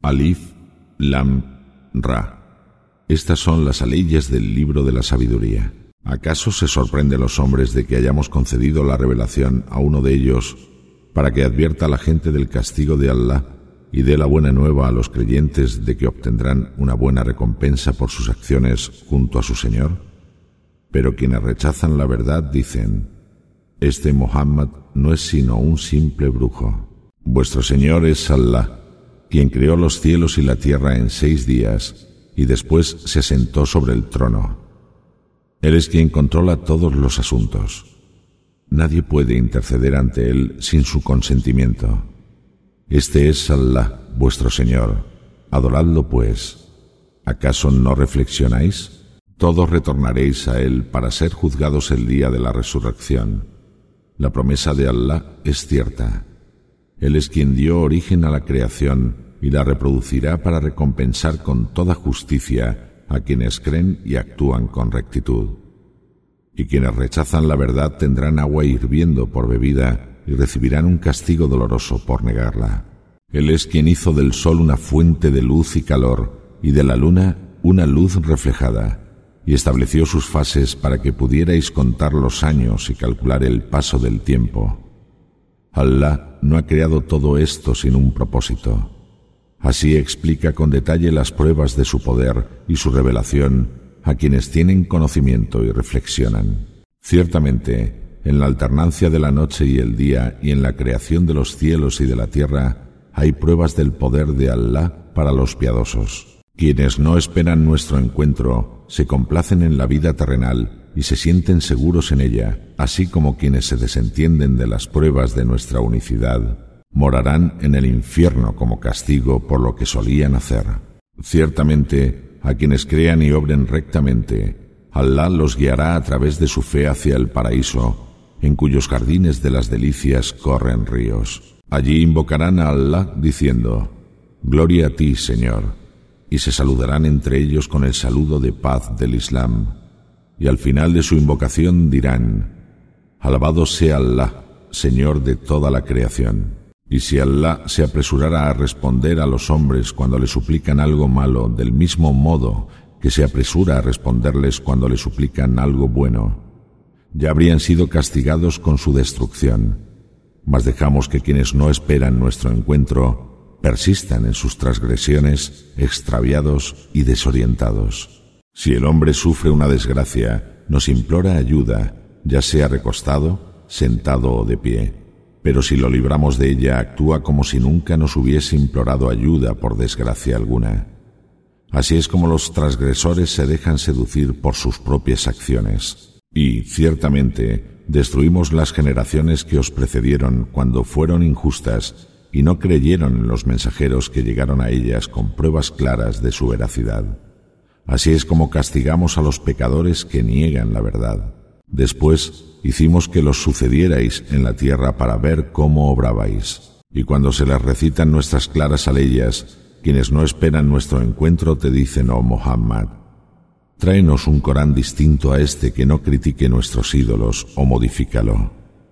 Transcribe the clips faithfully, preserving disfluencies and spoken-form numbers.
Alif, Lam, Ra. Estas son las aleyas del libro de la sabiduría. ¿Acaso se sorprenden los hombres de que hayamos concedido la revelación a uno de ellos para que advierta a la gente del castigo de Allah y dé la buena nueva a los creyentes de que obtendrán una buena recompensa por sus acciones junto a su Señor? Pero quienes rechazan la verdad dicen: este Muhammad no es sino un simple brujo. Vuestro Señor es Allah, quien creó los cielos y la tierra en seis días y después se sentó sobre el trono. Él es quien controla todos los asuntos. Nadie puede interceder ante Él sin su consentimiento. Este es Allah, vuestro Señor. Adoradlo, pues. ¿Acaso no reflexionáis? Todos retornaréis a Él para ser juzgados el día de la resurrección. La promesa de Allah es cierta. Él es quien dio origen a la creación y la reproducirá para recompensar con toda justicia a quienes creen y actúan con rectitud. Y quienes rechazan la verdad tendrán agua hirviendo por bebida y recibirán un castigo doloroso por negarla. Él es quien hizo del sol una fuente de luz y calor, y de la luna una luz reflejada, y estableció sus fases para que pudierais contar los años y calcular el paso del tiempo. Allah no ha creado todo esto sin un propósito. Así explica con detalle las pruebas de su poder y su revelación a quienes tienen conocimiento y reflexionan. Ciertamente, en la alternancia de la noche y el día y en la creación de los cielos y de la tierra hay pruebas del poder de Allah para los piadosos. Quienes no esperan nuestro encuentro se complacen en la vida terrenal y se sienten seguros en ella, así como quienes se desentienden de las pruebas de nuestra unicidad morarán en el infierno como castigo por lo que solían hacer. Ciertamente, a quienes crean y obren rectamente, Allah los guiará a través de su fe hacia el paraíso, en cuyos jardines de las delicias corren ríos. Allí invocarán a Allah diciendo: «Gloria a ti, Señor», y se saludarán entre ellos con el saludo de paz del Islam. Y al final de su invocación dirán: «Alabado sea Allah, Señor de toda la creación». Y si Allah se apresurara a responder a los hombres cuando le suplican algo malo del mismo modo que se apresura a responderles cuando le suplican algo bueno, ya habrían sido castigados con su destrucción. Mas dejamos que quienes no esperan nuestro encuentro persistan en sus transgresiones, extraviados y desorientados. Si el hombre sufre una desgracia, nos implora ayuda, ya sea recostado, sentado o de pie. Pero si lo libramos de ella, actúa como si nunca nos hubiese implorado ayuda por desgracia alguna. Así es como los transgresores se dejan seducir por sus propias acciones. Y, ciertamente, destruimos las generaciones que os precedieron cuando fueron injustas y no creyeron en los mensajeros que llegaron a ellas con pruebas claras de su veracidad. Así es como castigamos a los pecadores que niegan la verdad. Después hicimos que los sucedierais en la tierra para ver cómo obrabais. Y cuando se les recitan nuestras claras aleyas, quienes no esperan nuestro encuentro te dicen: «Oh Muhammad, tráenos un Corán distinto a este que no critique nuestros ídolos o modifícalo».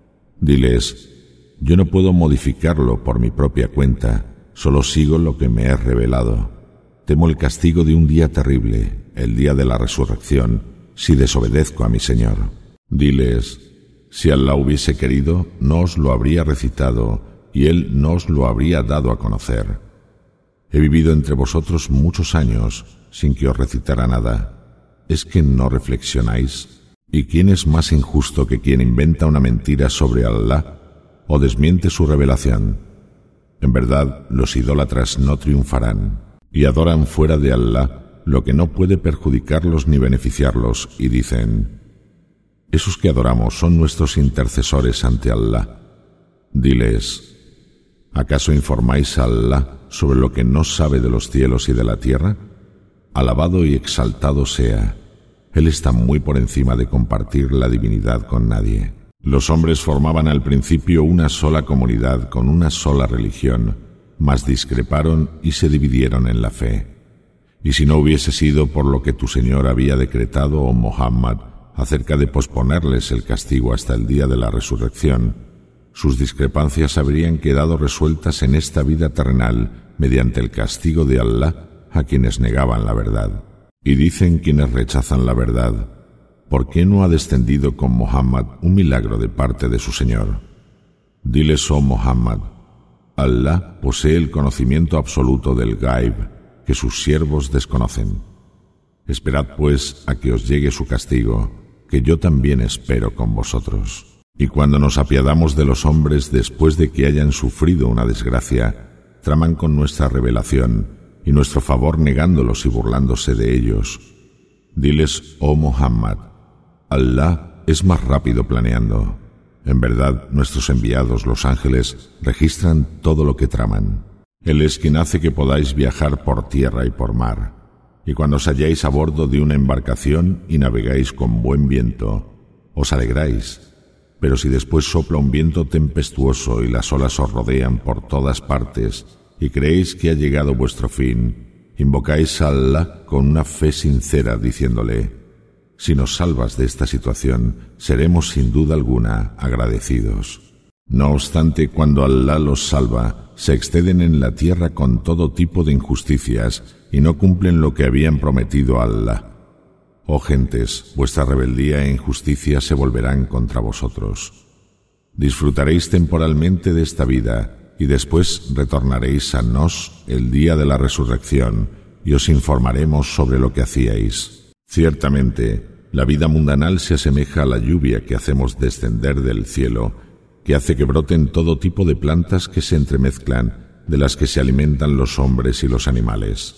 Diles: «Yo no puedo modificarlo por mi propia cuenta, solo sigo lo que me es revelado. Temo el castigo de un día terrible, el día de la resurrección, si desobedezco a mi Señor». Diles: si Allah hubiese querido, no os lo habría recitado y Él no os lo habría dado a conocer. He vivido entre vosotros muchos años sin que os recitara nada. ¿Es que no reflexionáis? ¿Y quién es más injusto que quien inventa una mentira sobre Allah o desmiente su revelación? En verdad, los idólatras no triunfarán y adoran fuera de Allah lo que no puede perjudicarlos ni beneficiarlos, y dicen: «Esos que adoramos son nuestros intercesores ante Allah». Diles: ¿acaso informáis a Allah sobre lo que no sabe de los cielos y de la tierra? Alabado y exaltado sea. Él está muy por encima de compartir la divinidad con nadie. Los hombres formaban al principio una sola comunidad con una sola religión, mas discreparon y se dividieron en la fe. Y si no hubiese sido por lo que tu Señor había decretado, oh Muhammad, acerca de posponerles el castigo hasta el día de la resurrección, sus discrepancias habrían quedado resueltas en esta vida terrenal mediante el castigo de Allah a quienes negaban la verdad. Y dicen quienes rechazan la verdad: ¿por qué no ha descendido con Muhammad un milagro de parte de su Señor? Diles, oh Muhammad, Allah posee el conocimiento absoluto del Gaib que sus siervos desconocen. Esperad pues a que os llegue su castigo, que yo también espero con vosotros. Y cuando nos apiadamos de los hombres después de que hayan sufrido una desgracia, traman con nuestra revelación y nuestro favor negándolos y burlándose de ellos. Diles, oh Muhammad, Allah es más rápido planeando. En verdad, nuestros enviados, los ángeles, registran todo lo que traman. Él es quien hace que podáis viajar por tierra y por mar. Y cuando os halláis a bordo de una embarcación y navegáis con buen viento, os alegráis. Pero si después sopla un viento tempestuoso y las olas os rodean por todas partes y creéis que ha llegado vuestro fin, invocáis a Allah con una fe sincera diciéndole: si nos salvas de esta situación, seremos sin duda alguna agradecidos. No obstante, cuando Allah los salva, se exceden en la tierra con todo tipo de injusticias y no cumplen lo que habían prometido a Allah. Oh gentes, vuestra rebeldía e injusticia se volverán contra vosotros. Disfrutaréis temporalmente de esta vida y después retornaréis a nos el día de la resurrección y os informaremos sobre lo que hacíais. Ciertamente, la vida mundanal se asemeja a la lluvia que hacemos descender del cielo, que hace que broten todo tipo de plantas que se entremezclan, de las que se alimentan los hombres y los animales.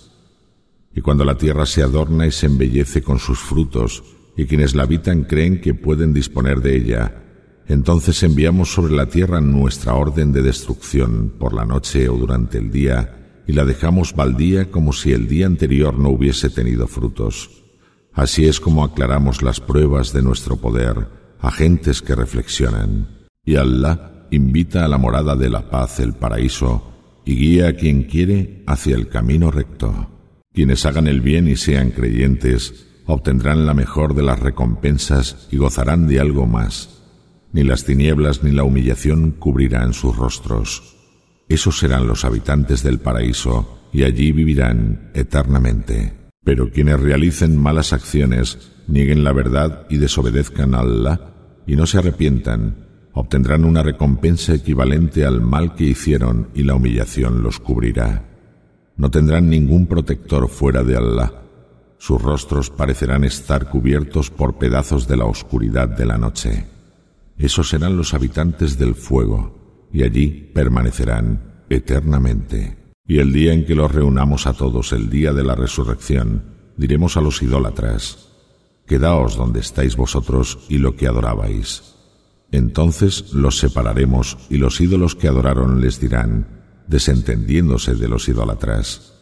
Y cuando la tierra se adorna y se embellece con sus frutos, y quienes la habitan creen que pueden disponer de ella, entonces enviamos sobre la tierra nuestra orden de destrucción por la noche o durante el día, y la dejamos baldía como si el día anterior no hubiese tenido frutos. Así es como aclaramos las pruebas de nuestro poder a gentes que reflexionan. Y Allah invita a la morada de la paz, el paraíso, y guía a quien quiere hacia el camino recto. Quienes hagan el bien y sean creyentes obtendrán la mejor de las recompensas y gozarán de algo más. Ni las tinieblas ni la humillación cubrirán sus rostros. Esos serán los habitantes del paraíso y allí vivirán eternamente. Pero quienes realicen malas acciones, nieguen la verdad y desobedezcan a Allah y no se arrepientan, obtendrán una recompensa equivalente al mal que hicieron y la humillación los cubrirá. No tendrán ningún protector fuera de Allah. Sus rostros parecerán estar cubiertos por pedazos de la oscuridad de la noche. Esos serán los habitantes del fuego, y allí permanecerán eternamente. Y el día en que los reunamos a todos, el día de la resurrección, diremos a los idólatras: quedaos donde estáis vosotros y lo que adorabais. Entonces los separaremos y los ídolos que adoraron les dirán, desentendiéndose de los idólatras: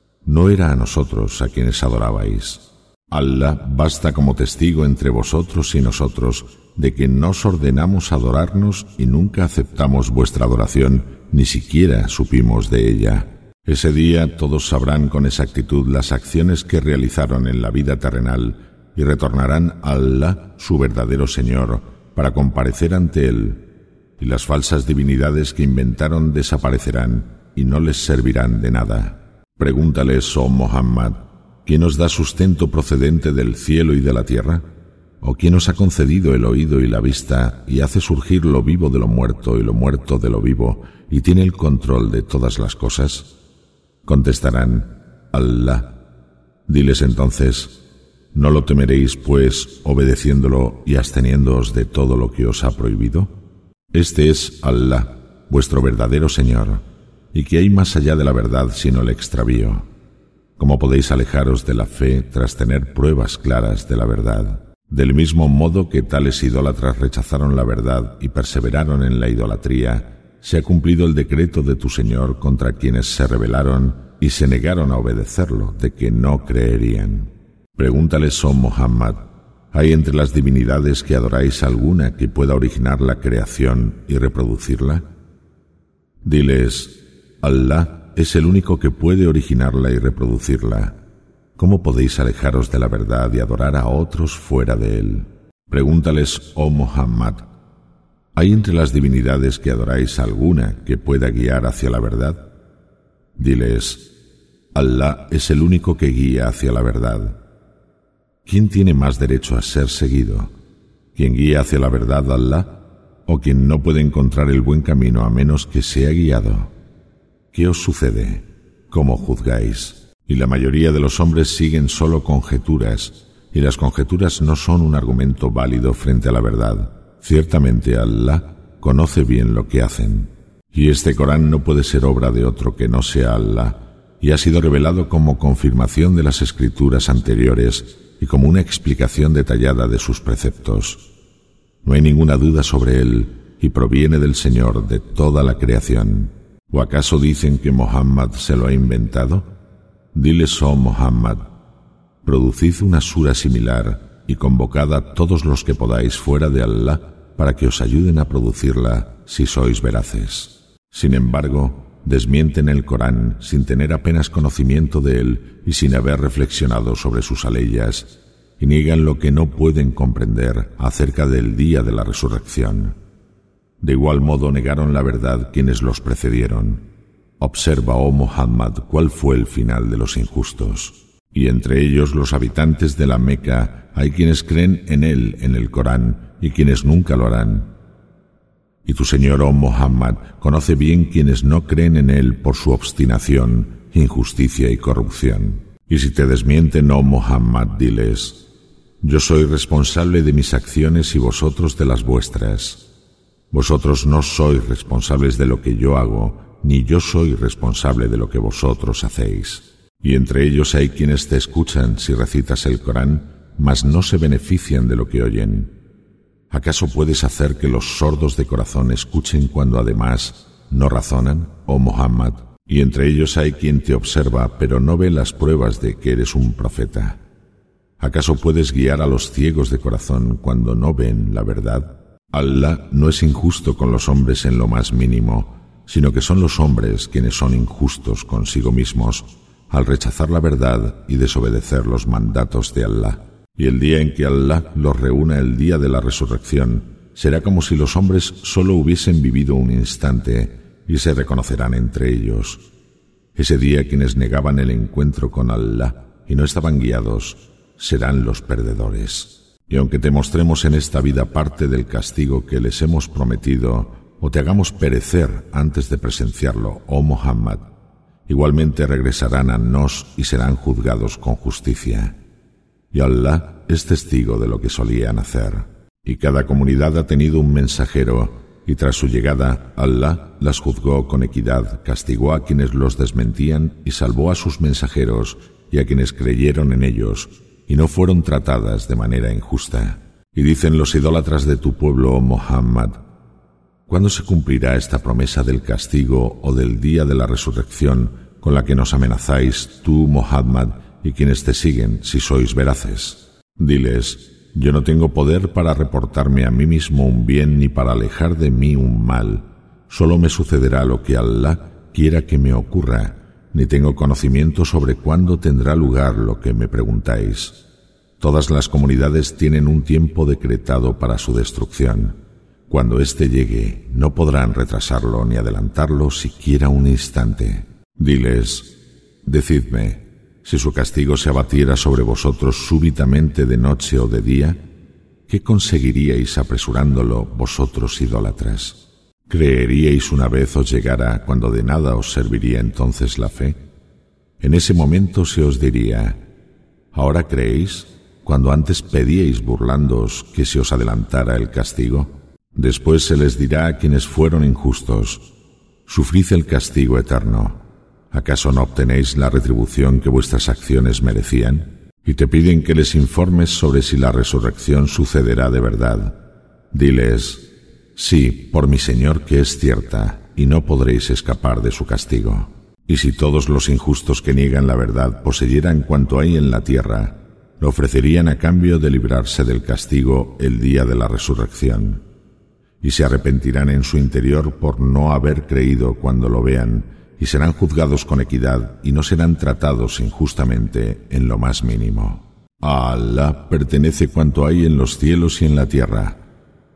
no era a nosotros a quienes adorabais. Allah basta como testigo entre vosotros y nosotros de que nos ordenamos adorarnos y nunca aceptamos vuestra adoración, ni siquiera supimos de ella. Ese día todos sabrán con exactitud las acciones que realizaron en la vida terrenal y retornarán a Allah, su verdadero Señor, para comparecer ante Él. Y las falsas divinidades que inventaron desaparecerán y no les servirán de nada. Pregúntales, oh Muhammad, ¿quién os da sustento procedente del cielo y de la tierra? ¿O quién os ha concedido el oído y la vista y hace surgir lo vivo de lo muerto y lo muerto de lo vivo y tiene el control de todas las cosas? Contestarán: Allah. Diles entonces: ¿no lo temeréis, pues, obedeciéndolo y absteniéndoos de todo lo que os ha prohibido? Este es Allah, vuestro verdadero Señor, y que hay más allá de la verdad sino el extravío. ¿Cómo podéis alejaros de la fe tras tener pruebas claras de la verdad? Del mismo modo que tales idólatras rechazaron la verdad y perseveraron en la idolatría, se ha cumplido el decreto de tu Señor contra quienes se rebelaron y se negaron a obedecerlo, de que no creerían. Pregúntales, oh Muhammad, ¿hay entre las divinidades que adoráis alguna que pueda originar la creación y reproducirla? Diles: Allah es el único que puede originarla y reproducirla. ¿Cómo podéis alejaros de la verdad y adorar a otros fuera de él? Pregúntales, oh Muhammad, ¿hay entre las divinidades que adoráis alguna que pueda guiar hacia la verdad? Diles, Allah es el único que guía hacia la verdad. ¿Quién tiene más derecho a ser seguido? ¿Quien guía hacia la verdad, Allah, o quien no puede encontrar el buen camino a menos que sea guiado? ¿Qué os sucede? ¿Cómo juzgáis? Y la mayoría de los hombres siguen solo conjeturas, y las conjeturas no son un argumento válido frente a la verdad. Ciertamente Allah conoce bien lo que hacen. Y este Corán no puede ser obra de otro que no sea Allah, y ha sido revelado como confirmación de las escrituras anteriores y como una explicación detallada de sus preceptos. No hay ninguna duda sobre él, y proviene del Señor de toda la creación. ¿O acaso dicen que Muhammad se lo ha inventado? Diles, oh Muhammad, producid una sura similar y convocad a todos los que podáis fuera de Allah para que os ayuden a producirla si sois veraces. Sin embargo, desmienten el Corán sin tener apenas conocimiento de él y sin haber reflexionado sobre sus aleyas, y niegan lo que no pueden comprender acerca del día de la resurrección. De igual modo negaron la verdad quienes los precedieron. Observa, oh Muhammad, cuál fue el final de los injustos. Y entre ellos los habitantes de la Meca hay quienes creen en él, en el Corán, y quienes nunca lo harán. Y tu Señor, oh Muhammad, conoce bien quienes no creen en él por su obstinación, injusticia y corrupción. Y si te desmienten, oh Muhammad, diles, yo soy responsable de mis acciones y vosotros de las vuestras. Vosotros no sois responsables de lo que yo hago, ni yo soy responsable de lo que vosotros hacéis. Y entre ellos hay quienes te escuchan si recitas el Corán, mas no se benefician de lo que oyen. ¿Acaso puedes hacer que los sordos de corazón escuchen cuando además no razonan, oh Muhammad? Y entre ellos hay quien te observa, pero no ve las pruebas de que eres un profeta. ¿Acaso puedes guiar a los ciegos de corazón cuando no ven la verdad? Allah no es injusto con los hombres en lo más mínimo, sino que son los hombres quienes son injustos consigo mismos al rechazar la verdad y desobedecer los mandatos de Allah. Y el día en que Allah los reúna, el día de la resurrección, será como si los hombres solo hubiesen vivido un instante y se reconocerán entre ellos. Ese día quienes negaban el encuentro con Allah y no estaban guiados serán los perdedores. Y aunque te mostremos en esta vida parte del castigo que les hemos prometido, o te hagamos perecer antes de presenciarlo, oh Muhammad, igualmente regresarán a nos y serán juzgados con justicia. Y Allah es testigo de lo que solían hacer. Y cada comunidad ha tenido un mensajero, y tras su llegada, Allah las juzgó con equidad, castigó a quienes los desmentían y salvó a sus mensajeros y a quienes creyeron en ellos, y no fueron tratadas de manera injusta. Y dicen los idólatras de tu pueblo, oh Muhammad, ¿cuándo se cumplirá esta promesa del castigo o del día de la resurrección con la que nos amenazáis tú, Muhammad, y quienes te siguen, si sois veraces? Diles, yo no tengo poder para reportarme a mí mismo un bien ni para alejar de mí un mal. Solo me sucederá lo que Allah quiera que me ocurra, ni tengo conocimiento sobre cuándo tendrá lugar lo que me preguntáis. Todas las comunidades tienen un tiempo decretado para su destrucción. Cuando éste llegue, no podrán retrasarlo ni adelantarlo siquiera un instante. Diles, decidme, si su castigo se abatiera sobre vosotros súbitamente de noche o de día, ¿qué conseguiríais apresurándolo vosotros idólatras? ¿Creeríais una vez os llegara cuando de nada os serviría entonces la fe? En ese momento se os diría, ¿ahora creéis cuando antes pedíais burlándoos que se os adelantara el castigo? Después se les dirá a quienes fueron injustos, sufrid el castigo eterno. ¿Acaso no obtenéis la retribución que vuestras acciones merecían? Y te piden que les informes sobre si la resurrección sucederá de verdad. Diles, sí, por mi Señor que es cierta, y no podréis escapar de su castigo. Y si todos los injustos que niegan la verdad poseyeran cuanto hay en la tierra, lo ofrecerían a cambio de librarse del castigo el día de la resurrección. Y se arrepentirán en su interior por no haber creído cuando lo vean, y serán juzgados con equidad y no serán tratados injustamente en lo más mínimo. A Allah pertenece cuanto hay en los cielos y en la tierra.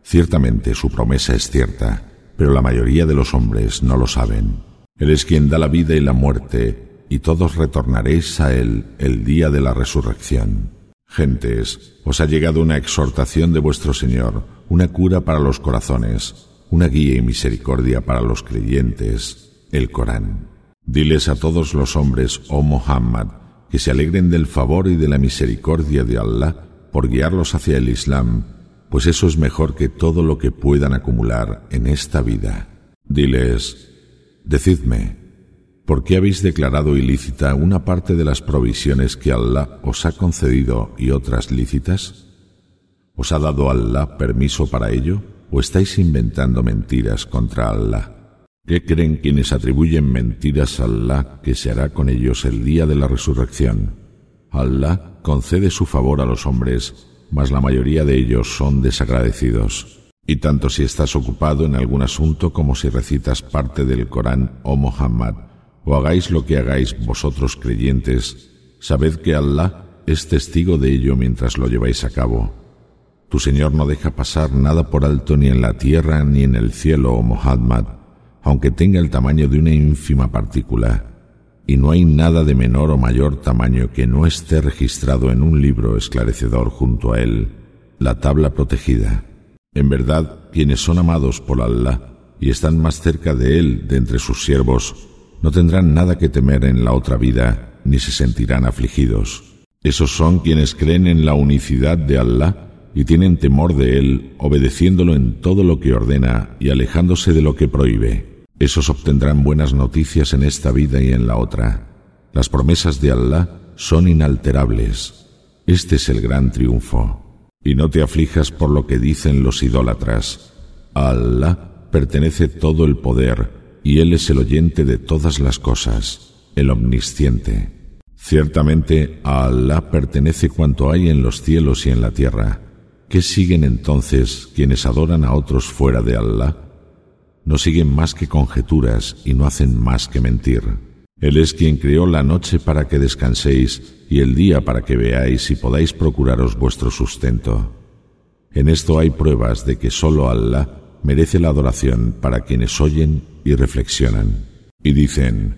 Ciertamente su promesa es cierta, pero la mayoría de los hombres no lo saben. Él es quien da la vida y la muerte, y todos retornaréis a Él el día de la resurrección. Gentes, os ha llegado una exhortación de vuestro Señor, una cura para los corazones, una guía y misericordia para los creyentes, el Corán. Diles a todos los hombres, oh Muhammad, que se alegren del favor y de la misericordia de Allah por guiarlos hacia el Islam, pues eso es mejor que todo lo que puedan acumular en esta vida. Diles, decidme, ¿por qué habéis declarado ilícita una parte de las provisiones que Allah os ha concedido y otras lícitas? ¿Os ha dado Allah permiso para ello o estáis inventando mentiras contra Allah? ¿Qué creen quienes atribuyen mentiras a Allah que se hará con ellos el día de la resurrección? Allah concede su favor a los hombres, mas la mayoría de ellos son desagradecidos. Y tanto si estás ocupado en algún asunto como si recitas parte del Corán, oh Muhammad, o hagáis lo que hagáis vosotros creyentes, sabed que Allah es testigo de ello mientras lo lleváis a cabo. Tu Señor no deja pasar nada por alto ni en la tierra ni en el cielo, oh Muhammad, aunque tenga el tamaño de una ínfima partícula, y no hay nada de menor o mayor tamaño que no esté registrado en un libro esclarecedor junto a él, la tabla protegida. En verdad, quienes son amados por Allah y están más cerca de Él de entre sus siervos, no tendrán nada que temer en la otra vida, ni se sentirán afligidos. Esos son quienes creen en la unicidad de Allah y tienen temor de Él, obedeciéndolo en todo lo que ordena y alejándose de lo que prohíbe. Esos obtendrán buenas noticias en esta vida y en la otra. Las promesas de Allah son inalterables. Este es el gran triunfo. Y no te aflijas por lo que dicen los idólatras. A Allah pertenece todo el poder, y Él es el oyente de todas las cosas, el omnisciente. Ciertamente a Allah pertenece cuanto hay en los cielos y en la tierra. ¿Qué siguen entonces quienes adoran a otros fuera de Allah? No siguen más que conjeturas y no hacen más que mentir. Él es quien creó la noche para que descanséis y el día para que veáis y podáis procuraros vuestro sustento. En esto hay pruebas de que solo Allah merece la adoración para quienes oyen y reflexionan. Y dicen,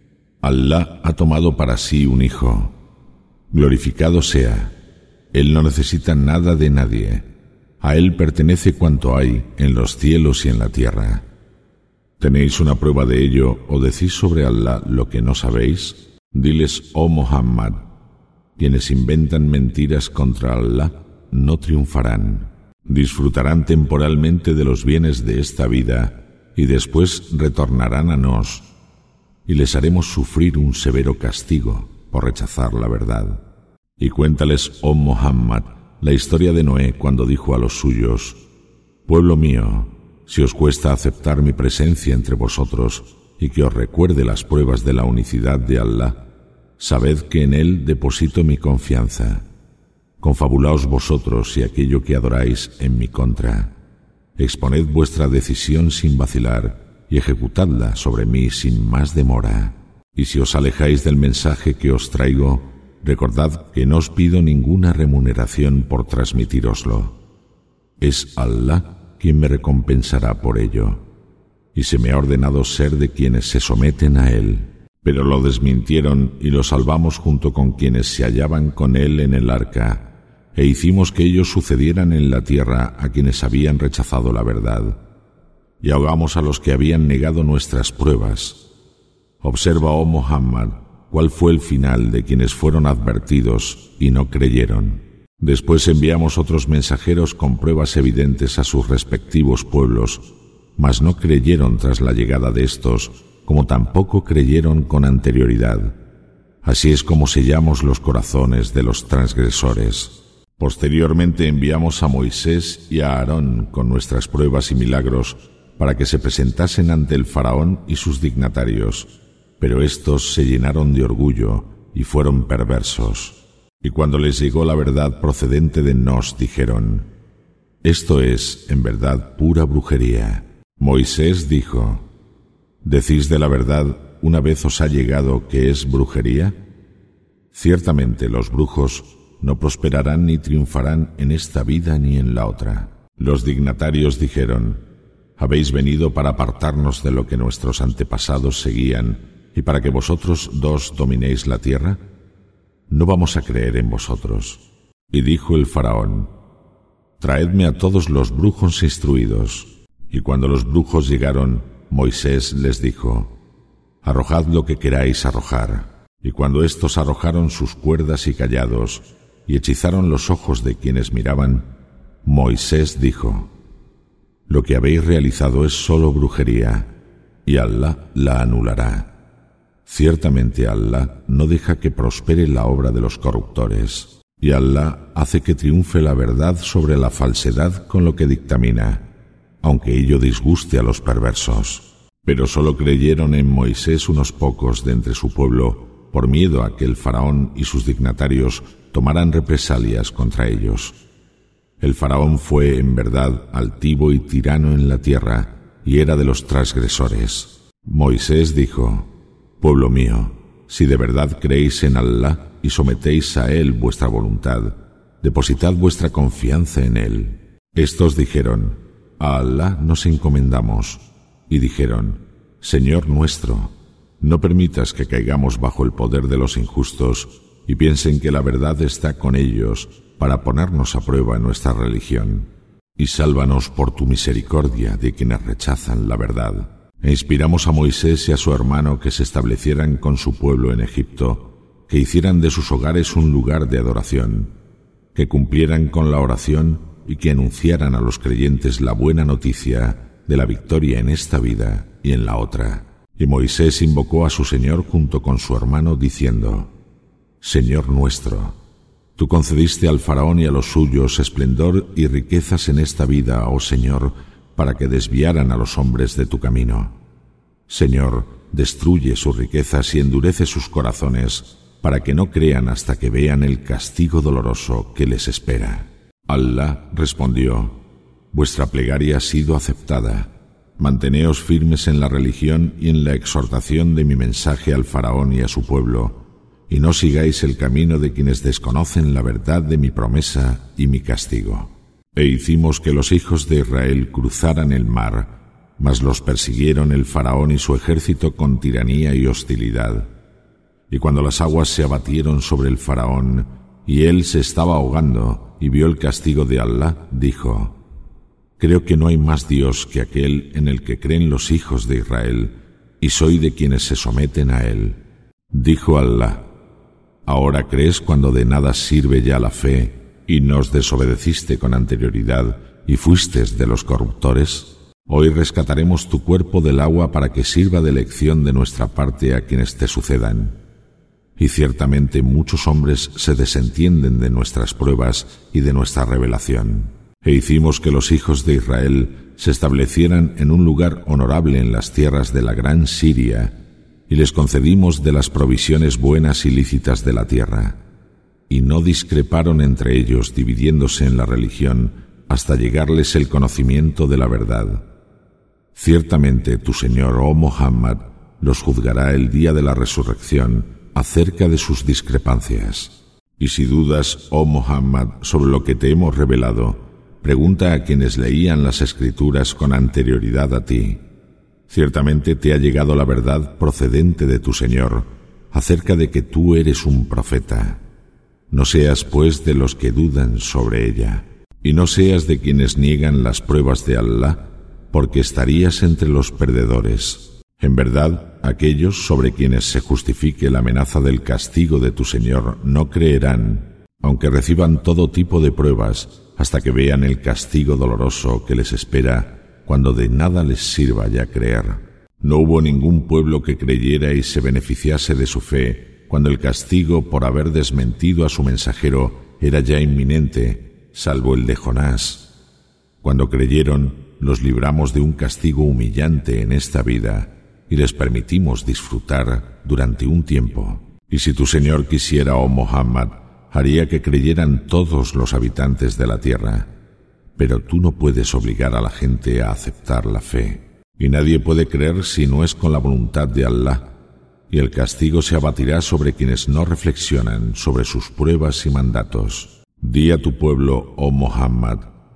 Allah ha tomado para sí un hijo. Glorificado sea. Él no necesita nada de nadie. A Él pertenece cuanto hay en los cielos y en la tierra. ¿Tenéis una prueba de ello o decís sobre Allah lo que no sabéis? Diles, oh Muhammad, quienes inventan mentiras contra Allah no triunfarán. Disfrutarán temporalmente de los bienes de esta vida y después retornarán a nos y les haremos sufrir un severo castigo por rechazar la verdad. Y cuéntales, oh Muhammad, la historia de Noé cuando dijo a los suyos, pueblo mío, si os cuesta aceptar mi presencia entre vosotros y que os recuerde las pruebas de la unicidad de Allah, sabed que en Él deposito mi confianza. Confabulaos vosotros y aquello que adoráis en mi contra. Exponed vuestra decisión sin vacilar y ejecutadla sobre mí sin más demora. Y si os alejáis del mensaje que os traigo, recordad que no os pido ninguna remuneración por transmitíroslo. Es Allah quien me recompensará por ello, y se me ha ordenado ser de quienes se someten a Él. Pero lo desmintieron y lo salvamos junto con quienes se hallaban con Él en el arca, e hicimos que ellos sucedieran en la tierra a quienes habían rechazado la verdad, y ahogamos a los que habían negado nuestras pruebas. Observa, oh Muhammad, cuál fue el final de quienes fueron advertidos y no creyeron. Después enviamos otros mensajeros con pruebas evidentes a sus respectivos pueblos, mas no creyeron tras la llegada de estos, como tampoco creyeron con anterioridad. Así es como sellamos los corazones de los transgresores. Posteriormente enviamos a Moisés y a Aarón con nuestras pruebas y milagros para que se presentasen ante el faraón y sus dignatarios, pero estos se llenaron de orgullo y fueron perversos. Y cuando les llegó la verdad procedente de Nos, dijeron, esto es, en verdad, pura brujería. Moisés dijo, ¿decís de la verdad una vez os ha llegado que es brujería? Ciertamente los brujos no prosperarán ni triunfarán en esta vida ni en la otra. Los dignatarios dijeron: ¿Habéis venido para apartarnos de lo que nuestros antepasados seguían y para que vosotros dos dominéis la tierra? No vamos a creer en vosotros. Y dijo el faraón: Traedme a todos los brujos instruidos. Y cuando los brujos llegaron, Moisés les dijo: Arrojad lo que queráis arrojar. Y cuando éstos arrojaron sus cuerdas y callados, y hechizaron los ojos de quienes miraban, Moisés dijo: Lo que habéis realizado es solo brujería, y Alá la anulará. Ciertamente Alá no deja que prospere la obra de los corruptores, y Alá hace que triunfe la verdad sobre la falsedad con lo que dictamina, aunque ello disguste a los perversos. Pero solo creyeron en Moisés unos pocos de entre su pueblo, por miedo a que el faraón y sus dignatarios tomaran represalias contra ellos. El faraón fue, en verdad, altivo y tirano en la tierra, y era de los transgresores. Moisés dijo: Pueblo mío, si de verdad creéis en Alá y sometéis a Él vuestra voluntad, depositad vuestra confianza en Él. Estos dijeron: A Alá nos encomendamos. Y dijeron: Señor nuestro, no permitas que caigamos bajo el poder de los injustos y piensen que la verdad está con ellos para ponernos a prueba en nuestra religión. Y sálvanos por tu misericordia de quienes rechazan la verdad. E inspiramos a Moisés y a su hermano que se establecieran con su pueblo en Egipto, que hicieran de sus hogares un lugar de adoración, que cumplieran con la oración y que anunciaran a los creyentes la buena noticia de la victoria en esta vida y en la otra. Y Moisés invocó a su Señor junto con su hermano, diciendo: Señor nuestro, tú concediste al faraón y a los suyos esplendor y riquezas en esta vida, oh Señor, para que desviaran a los hombres de tu camino. Señor, destruye sus riquezas y endurece sus corazones, para que no crean hasta que vean el castigo doloroso que les espera. Alá respondió: Vuestra plegaria ha sido aceptada. Manteneos firmes en la religión y en la exhortación de mi mensaje al faraón y a su pueblo, y no sigáis el camino de quienes desconocen la verdad de mi promesa y mi castigo. E hicimos que los hijos de Israel cruzaran el mar, mas los persiguieron el faraón y su ejército con tiranía y hostilidad. Y cuando las aguas se abatieron sobre el faraón, y él se estaba ahogando, y vio el castigo de Alá, dijo: Creo que no hay más Dios que aquel en el que creen los hijos de Israel, y soy de quienes se someten a él. Dijo Alá: ¿Ahora crees cuando de nada sirve ya la fe, y nos desobedeciste con anterioridad, y fuistes de los corruptores? Hoy rescataremos tu cuerpo del agua para que sirva de lección de nuestra parte a quienes te sucedan. Y ciertamente muchos hombres se desentienden de nuestras pruebas y de nuestra revelación. E hicimos que los hijos de Israel se establecieran en un lugar honorable en las tierras de la gran Siria, y les concedimos de las provisiones buenas y lícitas de la tierra. Y no discreparon entre ellos, dividiéndose en la religión, hasta llegarles el conocimiento de la verdad. Ciertamente tu Señor, oh Muhammad, los juzgará el día de la resurrección acerca de sus discrepancias. Y si dudas, oh Muhammad, sobre lo que te hemos revelado, pregunta a quienes leían las escrituras con anterioridad a ti. Ciertamente te ha llegado la verdad procedente de tu Señor acerca de que tú eres un profeta. No seas, pues, de los que dudan sobre ella, y no seas de quienes niegan las pruebas de Alá, porque estarías entre los perdedores. En verdad, aquellos sobre quienes se justifique la amenaza del castigo de tu Señor no creerán, aunque reciban todo tipo de pruebas, hasta que vean el castigo doloroso que les espera cuando de nada les sirva ya creer. No hubo ningún pueblo que creyera y se beneficiase de su fe cuando el castigo por haber desmentido a su mensajero era ya inminente, salvo el de Jonás. Cuando creyeron, los libramos de un castigo humillante en esta vida y les permitimos disfrutar durante un tiempo. Y si tu Señor quisiera, oh Muhammad, haría que creyeran todos los habitantes de la tierra, pero tú no puedes obligar a la gente a aceptar la fe, y nadie puede creer si no es con la voluntad de Alá, y el castigo se abatirá sobre quienes no reflexionan sobre sus pruebas y mandatos. Di a tu pueblo, oh Muhammad: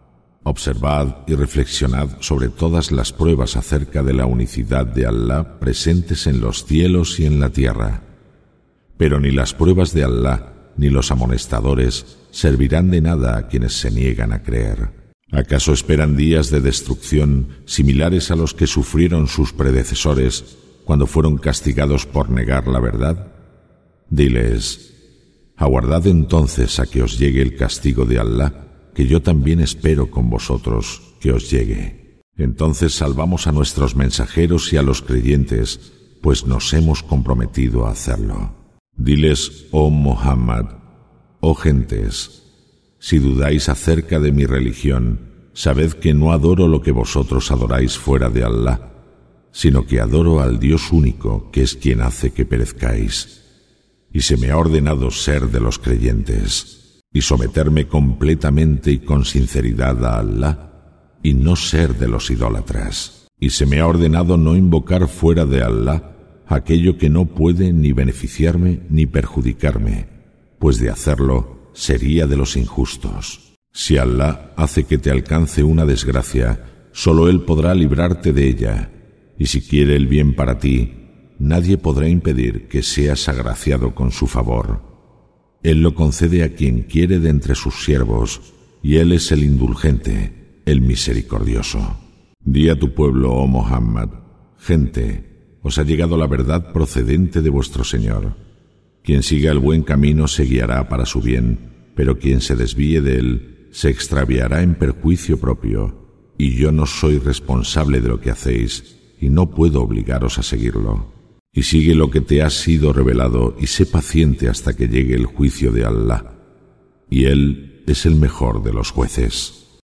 Observad y reflexionad sobre todas las pruebas acerca de la unicidad de Allah presentes en los cielos y en la tierra. Pero ni las pruebas de Allah ni los amonestadores servirán de nada a quienes se niegan a creer. ¿Acaso esperan días de destrucción similares a los que sufrieron sus predecesores cuando fueron castigados por negar la verdad? Diles: aguardad entonces a que os llegue el castigo de Allah, que yo también espero con vosotros que os llegue. Entonces salvamos a nuestros mensajeros y a los creyentes, pues nos hemos comprometido a hacerlo. Diles, oh Muhammad: oh gentes, si dudáis acerca de mi religión, sabed que no adoro lo que vosotros adoráis fuera de Allah, sino que adoro al Dios único, que es quien hace que perezcáis. Y se me ha ordenado ser de los creyentes, y someterme completamente y con sinceridad a Allah, y no ser de los idólatras. Y se me ha ordenado no invocar fuera de Allah aquello que no puede ni beneficiarme ni perjudicarme, pues de hacerlo sería de los injustos. Si Allah hace que te alcance una desgracia, solo Él podrá librarte de ella, y si quiere el bien para ti, nadie podrá impedir que seas agraciado con su favor. Él lo concede a quien quiere de entre sus siervos, y Él es el indulgente, el misericordioso. Di a tu pueblo, oh Muhammad: gente, os ha llegado la verdad procedente de vuestro Señor. Quien siga el buen camino se guiará para su bien, pero quien se desvíe de él se extraviará en perjuicio propio, y yo no soy responsable de lo que hacéis, y no puedo obligaros a seguirlo. Y sigue lo que te ha sido revelado, y sé paciente hasta que llegue el juicio de Allah, y Él es el mejor de los jueces.